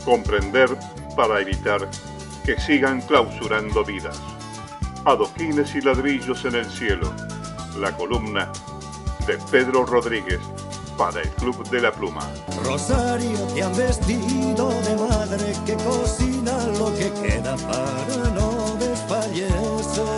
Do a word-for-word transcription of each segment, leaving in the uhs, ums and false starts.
Comprender para evitar que sigan clausurando vidas. Adoquines y ladrillos en el cielo. La columna de Pedro Rodríguez para el Club de la Pluma. Rosario, te han vestido de madre que cocina lo que queda para no desfallecer.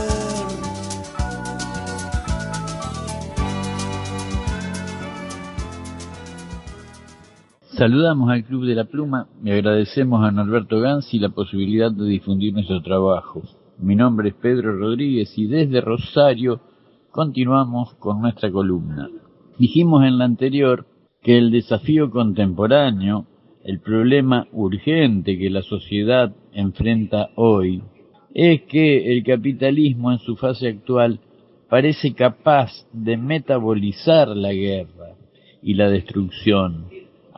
Saludamos al Club de la Pluma y agradecemos a Norberto Ganzi la posibilidad de difundir nuestro trabajo. Mi nombre es Pedro Rodríguez y desde Rosario continuamos con nuestra columna. Dijimos en la anterior que el desafío contemporáneo, el problema urgente que la sociedad enfrenta hoy, es que el capitalismo en su fase actual parece capaz de metabolizar la guerra y la destrucción,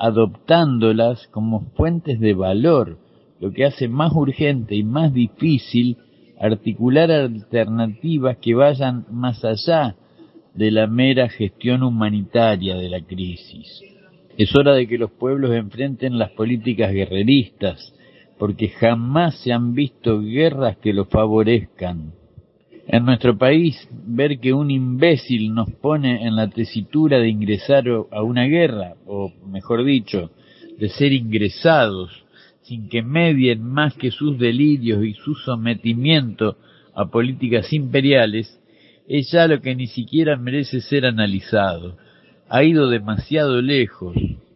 adoptándolas como fuentes de valor, lo que hace más urgente y más difícil articular alternativas que vayan más allá de la mera gestión humanitaria de la crisis. Es hora de que los pueblos enfrenten las políticas guerreristas, porque jamás se han visto guerras que lo favorezcan. En nuestro país, ver que un imbécil nos pone en la tesitura de ingresar a una guerra, o mejor dicho, de ser ingresados, sin que medien más que sus delirios y su sometimiento a políticas imperiales, es ya lo que ni siquiera merece ser analizado. Ha ido demasiado lejos,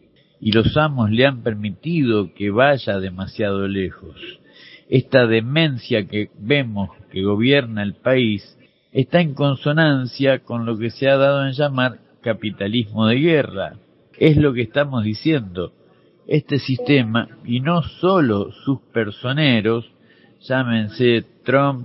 y los amos le han permitido que vaya demasiado lejos. Esta demencia que vemos que gobierna el país está en consonancia con lo que se ha dado en llamar capitalismo de guerra. Es lo que estamos diciendo. Este sistema, y no solo sus personeros, llámense Trump,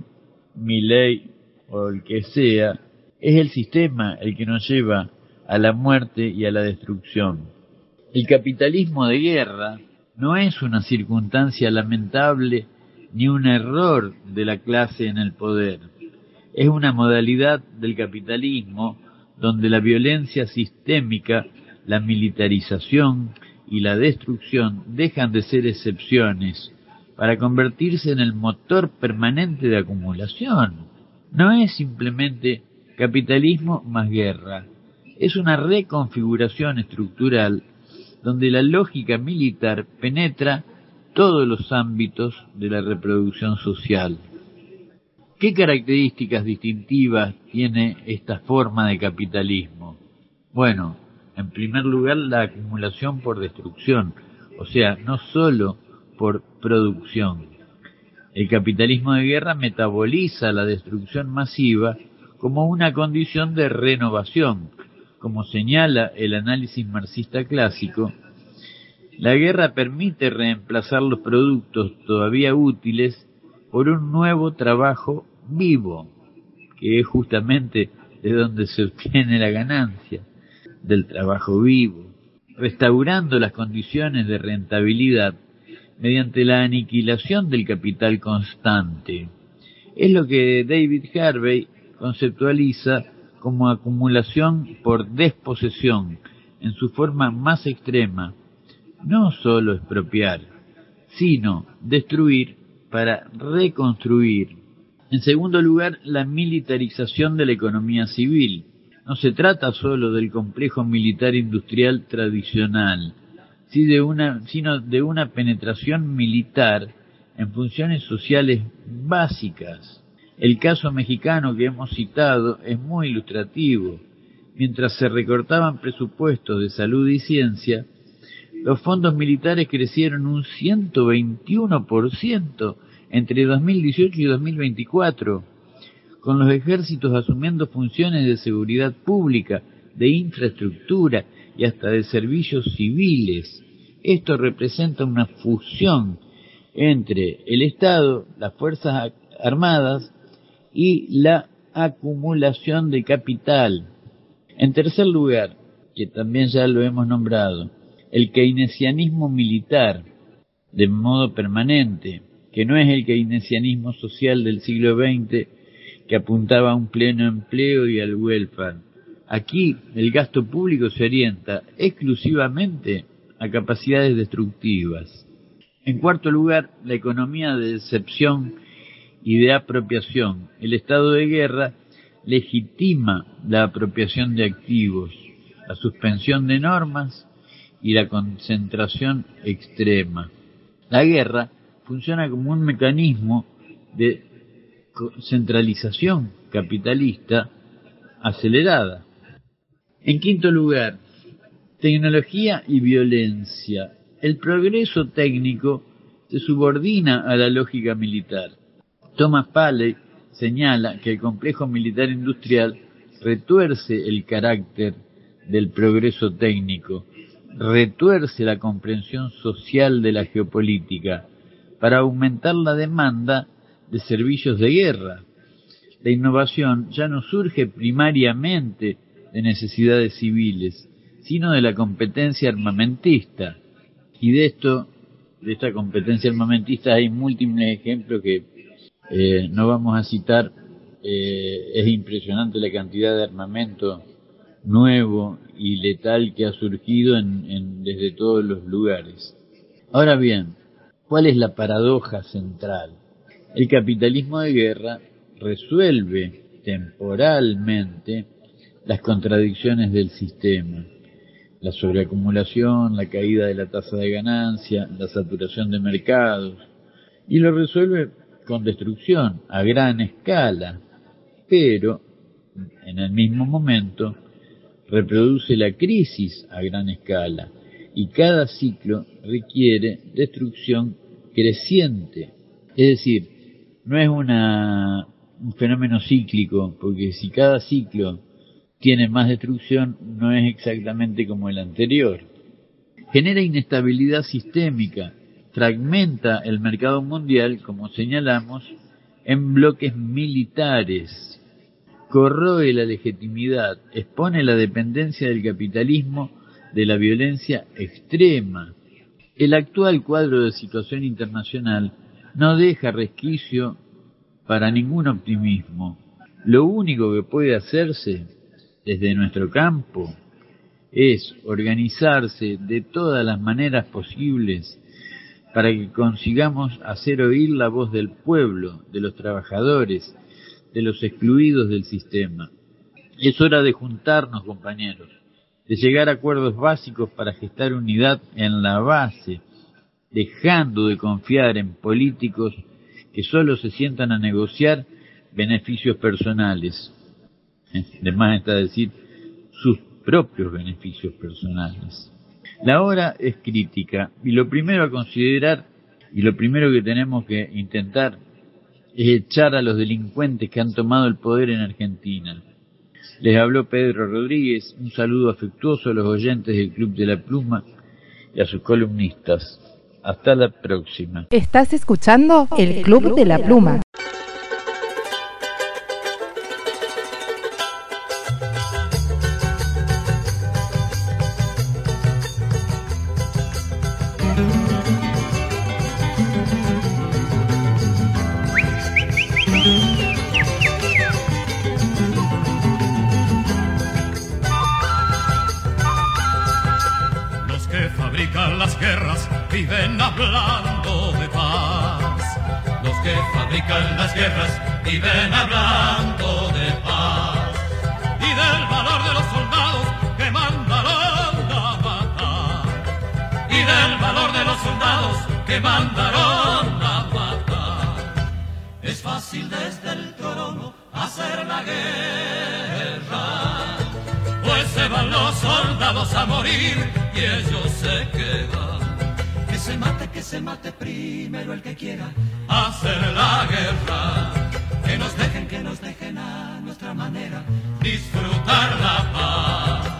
Milei o el que sea, es el sistema el que nos lleva a la muerte y a la destrucción. El capitalismo de guerra no es una circunstancia lamentable ni un error de la clase en el poder. Es una modalidad del capitalismo donde la violencia sistémica, la militarización y la destrucción dejan de ser excepciones para convertirse en el motor permanente de acumulación. No es simplemente capitalismo más guerra, es una reconfiguración estructural donde la lógica militar penetra todos los ámbitos de la reproducción social. ¿Qué características distintivas tiene esta forma de capitalismo? Bueno, en primer lugar, la acumulación por destrucción, o sea, no solo por producción. El capitalismo de guerra metaboliza la destrucción masiva como una condición de renovación. Como señala el análisis marxista clásico, la guerra permite reemplazar los productos todavía útiles por un nuevo trabajo vivo, que es justamente de donde se obtiene la ganancia, del trabajo vivo, restaurando las condiciones de rentabilidad mediante la aniquilación del capital constante. Es lo que David Harvey conceptualiza como acumulación por desposesión en su forma más extrema. No solo expropiar, sino destruir para reconstruir. En segundo lugar, la militarización de la economía civil. No se trata solo del complejo militar industrial tradicional, sino de una, sino de una penetración militar en funciones sociales básicas. El caso mexicano que hemos citado es muy ilustrativo. Mientras se recortaban presupuestos de salud y ciencia, los fondos militares crecieron un ciento veintiuno por ciento entre dos mil dieciocho y dos mil veinticuatro, con los ejércitos asumiendo funciones de seguridad pública, de infraestructura y hasta de servicios civiles. Esto representa una fusión entre el Estado, las Fuerzas Armadas y la acumulación de capital. En tercer lugar, que también ya lo hemos nombrado, el keynesianismo militar, de modo permanente, que no es el keynesianismo social del siglo veinte que apuntaba a un pleno empleo y al welfare. Aquí el gasto público se orienta exclusivamente a capacidades destructivas. En cuarto lugar, la economía de decepción y de apropiación. El estado de guerra legitima la apropiación de activos, la suspensión de normas y la concentración extrema. La guerra funciona como un mecanismo de centralización capitalista acelerada. En quinto lugar, tecnología y violencia. El progreso técnico se subordina a la lógica militar. Thomas Paley señala que el complejo militar industrial retuerce el carácter del progreso técnico, retuerce la comprensión social de la geopolítica para aumentar la demanda de servicios de guerra. La innovación ya no surge primariamente de necesidades civiles, sino de la competencia armamentista. Y de esto, de esta competencia armamentista, hay múltiples ejemplos que eh, no vamos a citar. Eh, es impresionante la cantidad de armamento nuevo y letal que ha surgido en, en, desde todos los lugares. Ahora bien, ¿cuál es la paradoja central? El capitalismo de guerra resuelve temporalmente las contradicciones del sistema, la sobreacumulación, la caída de la tasa de ganancia, la saturación de mercados, y lo resuelve con destrucción a gran escala, pero en el mismo momento reproduce la crisis a gran escala, y cada ciclo requiere destrucción creciente. Es decir, no es una, un fenómeno cíclico, porque si cada ciclo tiene más destrucción, no es exactamente como el anterior. Genera inestabilidad sistémica, fragmenta el mercado mundial, como señalamos, en bloques militares, corroe la legitimidad, expone la dependencia del capitalismo de la violencia extrema. El actual cuadro de situación internacional no deja resquicio para ningún optimismo. Lo único que puede hacerse desde nuestro campo es organizarse de todas las maneras posibles para que consigamos hacer oír la voz del pueblo, de los trabajadores, de los excluidos del sistema. Es hora de juntarnos, compañeros, de llegar a acuerdos básicos para gestar unidad en la base, dejando de confiar en políticos que solo se sientan a negociar beneficios personales. De más está decir, sus propios beneficios personales. La hora es crítica y lo primero a considerar y lo primero que tenemos que intentar es echar a los delincuentes que han tomado el poder en Argentina. Les habló Pedro Rodríguez, un saludo afectuoso a los oyentes del Club de la Pluma y a sus columnistas. Hasta la próxima. Estás escuchando el Club de la Pluma. Viven hablando de paz. Los que fabrican las guerras viven hablando de paz. Y del valor de los soldados que mandaron a matar. Y del valor de los soldados que mandaron a matar. Es fácil desde el trono hacer la guerra, pues se van los soldados a morir y ellos se quedan. Que se mate, que se mate primero el que quiera hacer la guerra. Que nos dejen, que nos dejen a nuestra manera disfrutar la paz.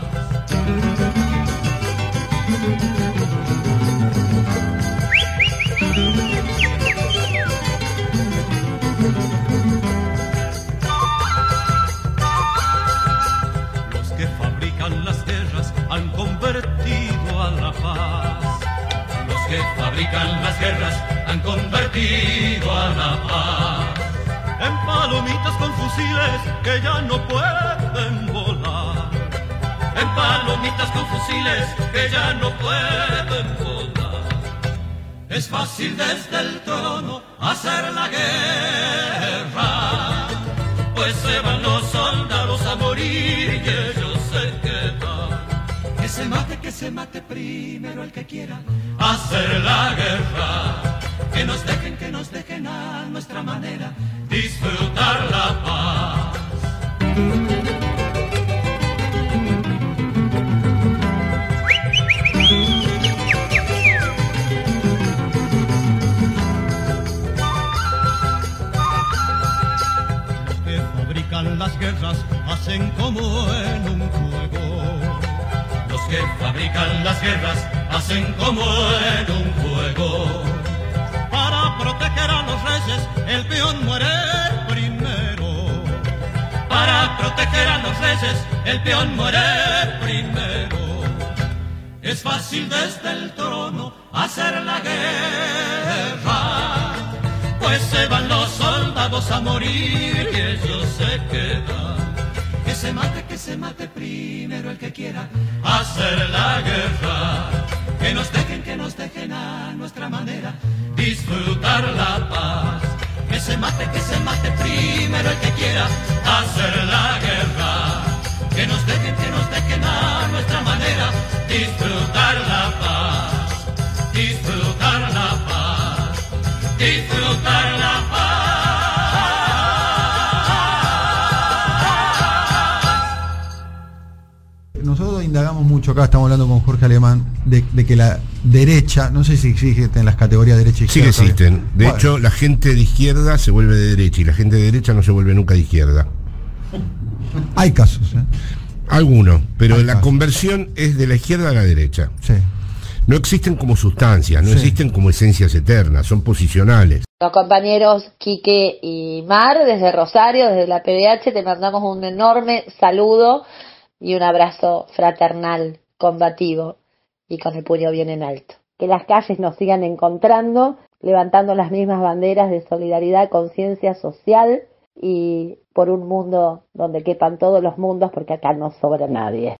Los que fabrican las guerras han convertido a la paz. Que fabrican las guerras han convertido a la paz en palomitas con fusiles que ya no pueden volar. En palomitas con fusiles que ya no pueden volar. Es fácil desde el trono hacer la guerra, pues se van los soldados a morir y ellos se quedan. Que se mate, que se mate primero el que quiera hacer la guerra. Que nos dejen, que nos dejen a nuestra manera disfrutar la paz. Las guerras hacen como en un juego. Los que fabrican las guerras hacen como en un juego. Para proteger a los reyes el peón muere primero. Para proteger a los reyes el peón muere primero. Es fácil desde el trono hacer la guerra, pues se van los soldados a morir y ellos se quedan. Que se mate, que se mate primero el que quiera hacer la guerra. Que nos dejen, que nos dejen a nuestra manera disfrutar la paz. Que se mate, que se mate primero el que quiera hacer la guerra. Que nos dejen, que nos dejen a nuestra manera disfrutar la paz. Disfrutar la paz. Disfrutar la paz. Nosotros indagamos mucho acá, estamos hablando con Jorge Alemán, de, de que la derecha, no sé si existen las categorías derecha y izquierda. Sí que existen. De bueno. hecho, la gente de izquierda se vuelve de derecha y la gente de derecha no se vuelve nunca de izquierda. Hay casos, ¿eh? Algunos, pero Hay la casos. Conversión es de la izquierda a la derecha. Sí. No existen como sustancias, no Sí. existen como esencias eternas, son posicionales. Los compañeros Quique y Mar, desde Rosario, desde la P D H, te mandamos un enorme saludo y un abrazo fraternal, combativo y con el puño bien en alto. Que las calles nos sigan encontrando, levantando las mismas banderas de solidaridad, conciencia social y por un mundo donde quepan todos los mundos, porque acá no sobra nadie.